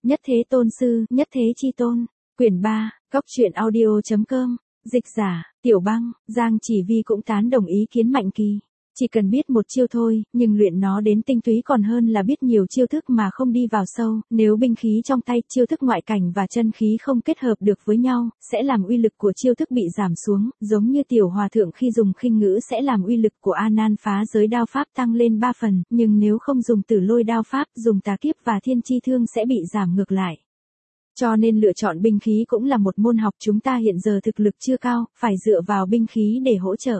Nhất Thế Tôn Sư, Nhất Thế Chi Tôn. Quyển 3, Cóc truyện audio.com. Dịch giả, Tiểu Băng. Giang Chỉ Vi cũng tán đồng ý kiến Mạnh Kỳ. Chỉ cần biết một chiêu thôi, nhưng luyện nó đến tinh túy còn hơn là biết nhiều chiêu thức mà không đi vào sâu. Nếu binh khí trong tay, chiêu thức ngoại cảnh và chân khí không kết hợp được với nhau, sẽ làm uy lực của chiêu thức bị giảm xuống, giống như Tiểu Hòa Thượng khi dùng khinh ngữ sẽ làm uy lực của A Nan phá giới đao pháp tăng lên 3 phần, nhưng nếu không dùng Tử Lôi đao pháp, dùng Tà Kiếp và Thiên Chi thương sẽ bị giảm ngược lại. Cho nên lựa chọn binh khí cũng là một môn học, chúng ta hiện giờ thực lực chưa cao, phải dựa vào binh khí để hỗ trợ.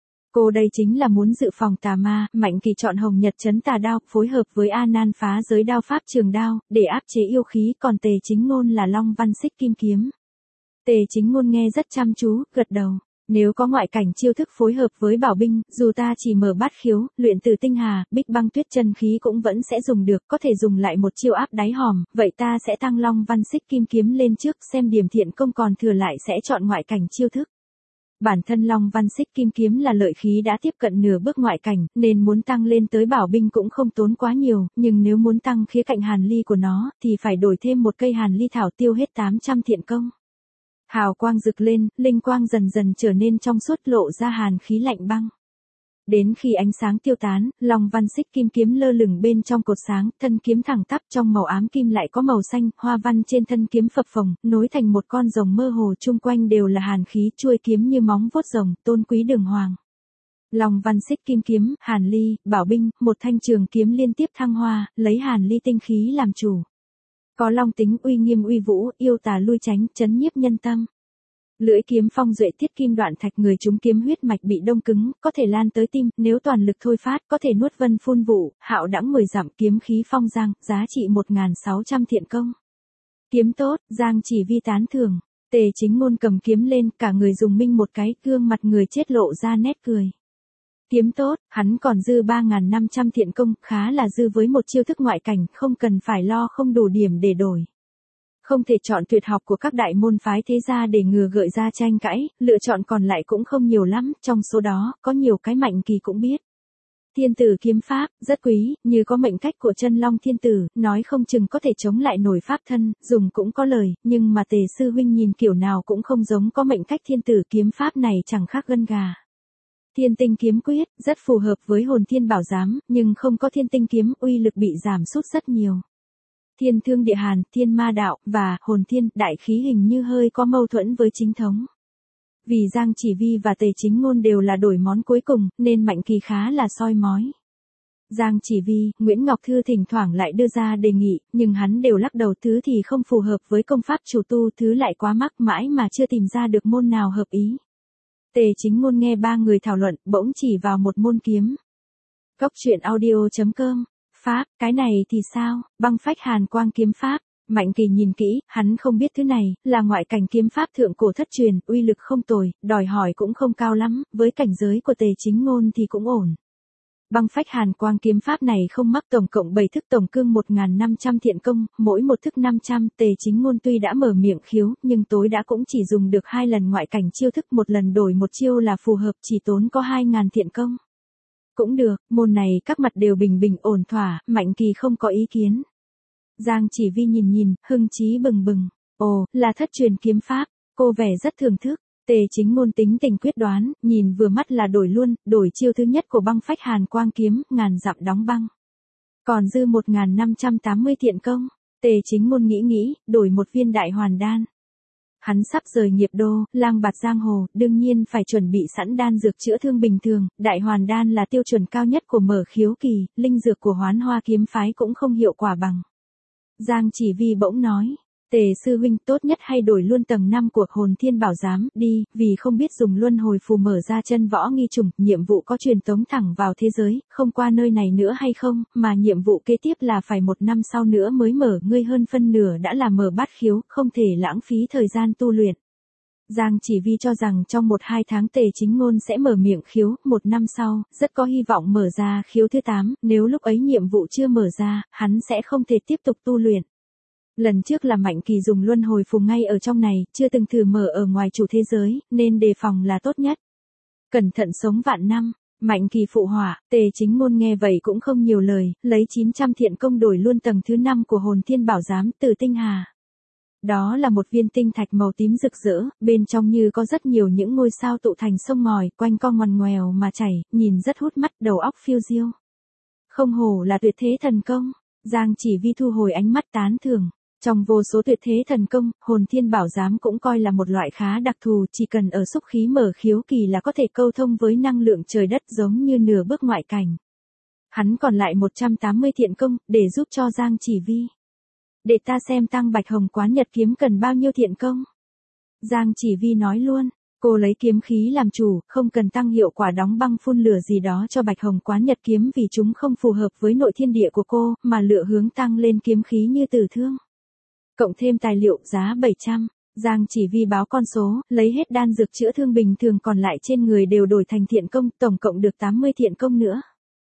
Cô đây chính là muốn dự phòng tà ma. Mạnh Kỳ chọn Hồng Nhật Chấn Tà Đao, phối hợp với A Nan phá giới đao pháp trường đao, để áp chế yêu khí, còn Tề Chính Ngôn là Long Văn Xích Kim Kiếm. Tề Chính Ngôn nghe rất chăm chú, gật đầu. Nếu có ngoại cảnh chiêu thức phối hợp với bảo binh, dù ta chỉ mở bát khiếu, luyện từ tinh hà, bích băng tuyết chân khí cũng vẫn sẽ dùng được, có thể dùng lại một chiêu áp đáy hòm, vậy ta sẽ tăng Long Văn Xích Kim Kiếm lên trước, xem điểm thiện công còn thừa lại sẽ chọn ngoại cảnh chiêu thức. Bản thân Long Văn Xích Kim Kiếm là lợi khí đã tiếp cận nửa bước ngoại cảnh, nên muốn tăng lên tới bảo binh cũng không tốn quá nhiều, nhưng nếu muốn tăng khía cạnh hàn ly của nó, thì phải đổi thêm một cây hàn ly thảo tiêu hết 800 thiện công. Hào quang rực lên, linh quang dần dần trở nên trong suốt, lộ ra hàn khí lạnh băng. Đến khi ánh sáng tiêu tán, Long Văn Xích Kim Kiếm lơ lửng bên trong cột sáng, thân kiếm thẳng tắp, trong màu ám kim lại có màu xanh, hoa văn trên thân kiếm phập phồng, nối thành một con rồng mơ hồ, chung quanh đều là hàn khí, chuôi kiếm như móng vuốt rồng, tôn quý đường hoàng. Long Văn Xích Kim Kiếm, hàn ly, bảo binh, một thanh trường kiếm liên tiếp thăng hoa, lấy hàn ly tinh khí làm chủ. Có long tính, uy nghiêm uy vũ, yêu tà lui tránh, trấn nhiếp nhân tâm. Lưỡi kiếm phong duệ thiết kim đoạn thạch, người trúng kiếm huyết mạch bị đông cứng, có thể lan tới tim, nếu toàn lực thôi phát, có thể nuốt vân phun vụ, hạo đãng 10 dặm, kiếm khí phong giang, giá trị 1.600 thiện công. Kiếm tốt, Giang Chỉ Vi tán thưởng. Tề Chính Ngôn cầm kiếm lên, cả người dùng minh một cái, gương mặt người chết lộ ra nét cười. Kiếm tốt, hắn còn dư 3.500 thiện công, khá là dư với một chiêu thức ngoại cảnh, không cần phải lo không đủ điểm để đổi. Không thể chọn tuyệt học của các đại môn phái thế gia để ngừa gợi ra tranh cãi, lựa chọn còn lại cũng không nhiều lắm, trong số đó, có nhiều cái Mạnh Kỳ cũng biết. Thiên tử kiếm pháp, rất quý, như có mệnh cách của chân long thiên tử, nói không chừng có thể chống lại nổi pháp thân, dùng cũng có lời, nhưng mà Tề sư huynh nhìn kiểu nào cũng không giống có mệnh cách thiên tử kiếm pháp này, chẳng khác gân gà. Thiên tinh kiếm quyết, rất phù hợp với hồn thiên bảo giám, nhưng không có thiên tinh kiếm, uy lực bị giảm sút rất nhiều. Thiên thương địa hàn, thiên ma đạo, và hồn thiên, đại khí hình như hơi có mâu thuẫn với chính thống. Vì Giang Chỉ Vi và Tề Chính Ngôn đều là đổi món cuối cùng, nên Mạnh Kỳ khá là soi mói. Giang Chỉ Vi, Nguyễn Ngọc Thư thỉnh thoảng lại đưa ra đề nghị, nhưng hắn đều lắc đầu, thứ thì không phù hợp với công pháp chủ tu, thứ lại quá mắc, mãi mà chưa tìm ra được môn nào hợp ý. Tề Chính Ngôn nghe ba người thảo luận, bỗng chỉ vào một môn kiếm. Cóc truyện audio.com. Pháp, cái này thì sao? Băng phách hàn quang kiếm pháp. Mạnh Kỳ nhìn kỹ, hắn không biết thứ này, là ngoại cảnh kiếm pháp thượng cổ thất truyền, uy lực không tồi, đòi hỏi cũng không cao lắm, với cảnh giới của Tề Chính Ngôn thì cũng ổn. Băng phách hàn quang kiếm pháp này không mắc, tổng cộng 7 thức, tổng cương 1.500 thiện công, mỗi một thức 500, Tề Chính Ngôn tuy đã mở miệng khiếu, nhưng tối đã cũng chỉ dùng được 2 lần ngoại cảnh chiêu thức, một lần đổi một chiêu là phù hợp, chỉ tốn có 2.000 thiện công. Cũng được, môn này các mặt đều bình bình ổn thỏa, Mạnh Kỳ không có ý kiến. Giang Chỉ Vi nhìn, hưng chí bừng bừng. Ồ, là thất truyền kiếm pháp, cô vẻ rất thưởng thức. Tề Chính Ngôn tính tình quyết đoán, nhìn vừa mắt là đổi luôn, đổi chiêu thứ nhất của băng phách hàn quang kiếm, ngàn dặm đóng băng. Còn dư 1.580 thiện công. Tề Chính Ngôn nghĩ, đổi một viên đại hoàn đan. Hắn sắp rời nghiệp đô, lang bạt giang hồ, đương nhiên phải chuẩn bị sẵn đan dược chữa thương bình thường, đại hoàn đan là tiêu chuẩn cao nhất của mở khiếu kỳ, linh dược của Hoán Hoa kiếm phái cũng không hiệu quả bằng. Giang Chỉ Vi bỗng nói, Tề sư huynh, tốt nhất hay đổi luôn tầng 5 của hồn thiên bảo giám đi, vì không biết dùng luân hồi phù mở ra chân võ nghi trùng, nhiệm vụ có truyền tống thẳng vào thế giới, không qua nơi này nữa hay không, mà nhiệm vụ kế tiếp là phải 1 năm sau nữa mới mở, ngươi hơn phân nửa đã là mở bát khiếu, không thể lãng phí thời gian tu luyện. Giang Chỉ Vi cho rằng trong 1-2 tháng Tề Chính Ngôn sẽ mở miệng khiếu, 1 năm sau, rất có hy vọng mở ra khiếu thứ 8, nếu lúc ấy nhiệm vụ chưa mở ra, hắn sẽ không thể tiếp tục tu luyện. Lần trước là Mạnh Kỳ dùng luân hồi phù ngay ở trong này, chưa từng thử mở ở ngoài chủ thế giới, nên đề phòng là tốt nhất. Cẩn thận sống vạn năm. Mạnh Kỳ phụ họa, Tề Chính Ngôn nghe vậy cũng không nhiều lời, lấy 900 thiện công đổi luôn tầng thứ 5 của hồn thiên bảo giám từ tinh hà. Đó là một viên tinh thạch màu tím rực rỡ, bên trong như có rất nhiều những ngôi sao tụ thành sông ngòi, quanh co ngoằn ngoèo mà chảy, nhìn rất hút mắt, đầu óc phiêu diêu. Không hổ là tuyệt thế thần công, Giang Chỉ Vi thu hồi ánh mắt tán thưởng. Trong vô số tuyệt thế thần công, hồn thiên bảo giám cũng coi là một loại khá đặc thù, chỉ cần ở xúc khí mở khiếu kỳ là có thể câu thông với năng lượng trời đất giống như nửa bước ngoại cảnh. Hắn còn lại 180 thiện công, để giúp cho Giang Chỉ Vi. Để ta xem Tăng Bạch Hồng Quán Nhật Kiếm cần bao nhiêu thiện công. Giang Chỉ Vi nói luôn, cô lấy kiếm khí làm chủ, không cần tăng hiệu quả đóng băng phun lửa gì đó cho Bạch Hồng Quán Nhật Kiếm vì chúng không phù hợp với nội thiên địa của cô, mà lựa hướng tăng lên kiếm khí như tử thương. Cộng thêm tài liệu giá 700, Giang Chỉ Vi báo con số, lấy hết đan dược chữa thương bình thường còn lại trên người đều đổi thành thiện công, tổng cộng được 80 thiện công nữa.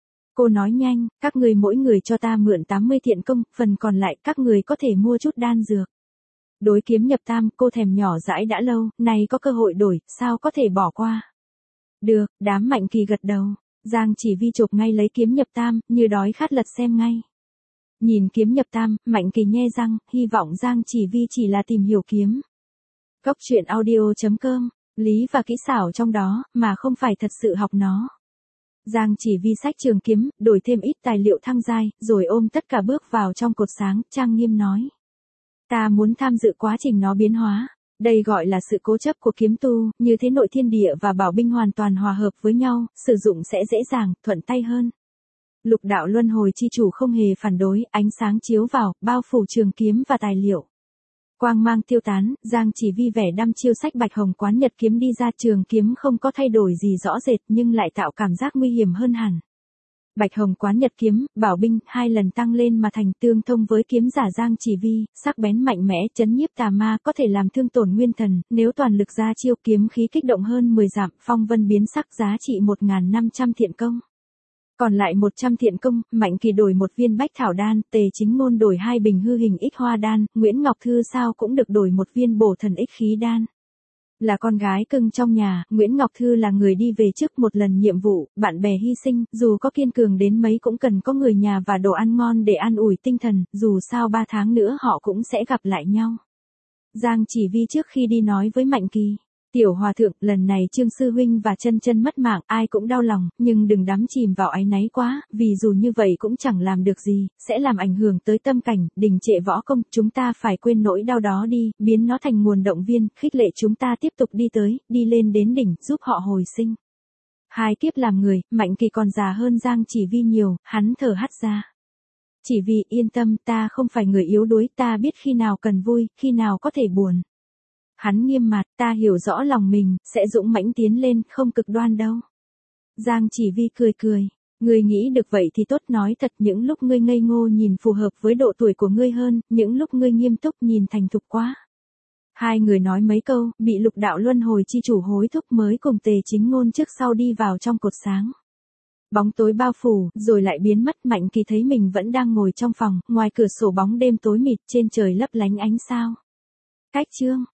Cô nói nhanh, các người mỗi người cho ta mượn 80 thiện công, phần còn lại các người có thể mua chút đan dược. Đối kiếm nhập tam, cô thèm nhỏ dãi đã lâu, nay có cơ hội đổi, sao có thể bỏ qua. Được, đám Mạnh Kỳ gật đầu, Giang Chỉ Vi chộp ngay lấy kiếm nhập tam, như đói khát lật xem ngay. Nhìn kiếm nhập tam, Mạnh Kỳ nhe răng, hy vọng Giang Chỉ Vi chỉ là tìm hiểu kiếm. Cốc truyện audio.com, lý và kỹ xảo trong đó, mà không phải thật sự học nó. Giang Chỉ Vi xách trường kiếm, đổi thêm ít tài liệu thăng giai, rồi ôm tất cả bước vào trong cột sáng, trang nghiêm nói. Ta muốn tham dự quá trình nó biến hóa. Đây gọi là sự cố chấp của kiếm tu, như thế nội thiên địa và bảo binh hoàn toàn hòa hợp với nhau, sử dụng sẽ dễ dàng, thuận tay hơn. Lục đạo luân hồi chi chủ không hề phản đối, ánh sáng chiếu vào, bao phủ trường kiếm và tài liệu. Quang mang tiêu tán, Giang Chỉ Vi vẻ đăm chiêu sách Bạch Hồng Quán Nhật Kiếm đi ra, trường kiếm không có thay đổi gì rõ rệt nhưng lại tạo cảm giác nguy hiểm hơn hẳn. Bạch Hồng Quán Nhật Kiếm, bảo binh, 2 lần tăng lên mà thành, tương thông với kiếm giả Giang Chỉ Vi, sắc bén mạnh mẽ, chấn nhiếp tà ma, có thể làm thương tổn nguyên thần, nếu toàn lực ra chiêu, kiếm khí kích động hơn 10 dặm, phong vân biến sắc, giá trị 1.500 thiện công. Còn lại 100 thiện công, Mạnh Kỳ đổi một viên bách thảo đan, Tề Chính Ngôn đổi 2 bình hư hình ích hoa đan, Nguyễn Ngọc Thư sao cũng được đổi một viên bổ thần ích khí đan. Là con gái cưng trong nhà, Nguyễn Ngọc Thư là người đi về trước một lần nhiệm vụ, bạn bè hy sinh, dù có kiên cường đến mấy cũng cần có người nhà và đồ ăn ngon để an ủi tinh thần, dù sao 3 tháng nữa họ cũng sẽ gặp lại nhau. Giang Chỉ Vi trước khi đi nói với Mạnh Kỳ. Tiểu hòa thượng, lần này Trương sư huynh và chân chân mất mạng, ai cũng đau lòng, nhưng đừng đắm chìm vào áy náy quá, vì dù như vậy cũng chẳng làm được gì, sẽ làm ảnh hưởng tới tâm cảnh, đình trệ võ công, chúng ta phải quên nỗi đau đó đi, biến nó thành nguồn động viên, khích lệ chúng ta tiếp tục đi tới, đi lên đến đỉnh, giúp họ hồi sinh. 2 kiếp làm người, Mạnh Kỳ còn già hơn Giang Chỉ Vi nhiều, hắn thở hắt ra. Chỉ Vi yên tâm, ta không phải người yếu đuối, ta biết khi nào cần vui, khi nào có thể buồn. Hắn nghiêm mặt, ta hiểu rõ lòng mình, sẽ dũng mãnh tiến lên, không cực đoan đâu. Giang Chỉ Vi cười cười, ngươi nghĩ được vậy thì tốt, nói thật, những lúc ngươi ngây ngô nhìn phù hợp với độ tuổi của ngươi hơn, những lúc ngươi nghiêm túc nhìn thành thục quá. 2 người nói mấy câu, bị lục đạo luân hồi chi chủ hối thúc mới cùng Tề Chính Ngôn trước sau đi vào trong cột sáng. Bóng tối bao phủ, rồi lại biến mất, Mạnh Kỳ thấy mình vẫn đang ngồi trong phòng, ngoài cửa sổ bóng đêm tối mịt, trên trời lấp lánh ánh sao. Cách chương